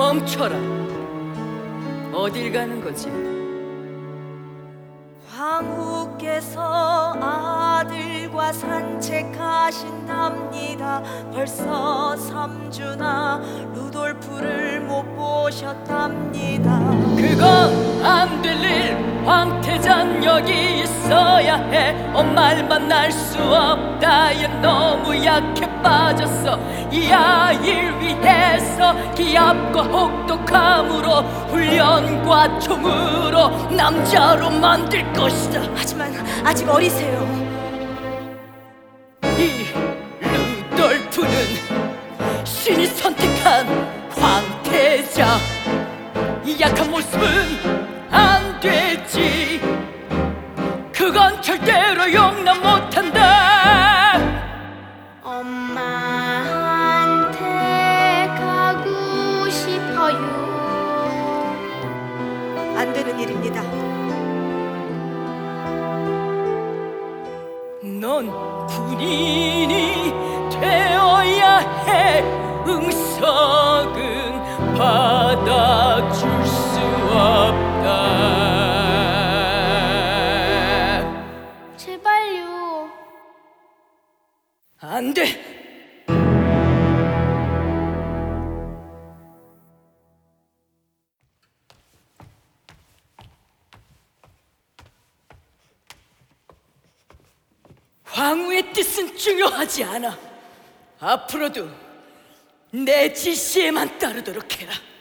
멈춰라. 어딜 가는 거지? 황후께서 아들과 산책하신답니다. 벌써 3주나 루돌프를 못 보셨답니다. 그건 안 될 일. 황태자는 여기 있어야 해. 엄마를 만날 수 없다. 얘 너무 약해 빠졌어. 이 아이를 위해서 기압과 혹독함으로 훈련과 총으로 남자로 만들 것이다. 하지만 아직 어리세요. 이 루돌프는 신이 선택한 황태자. 이 약한 모습은 안 되지. 그건 절대로 용납 못한다. 엄마한테 가고 싶어요. 안 되는 일입니다. 넌 군인이 되어야 해. 응석은 받아줄 수 없다. 제발요. 안 돼. 황후의 뜻은 중요하지 않아. 앞으로도 내 지시에만 따르도록 해라.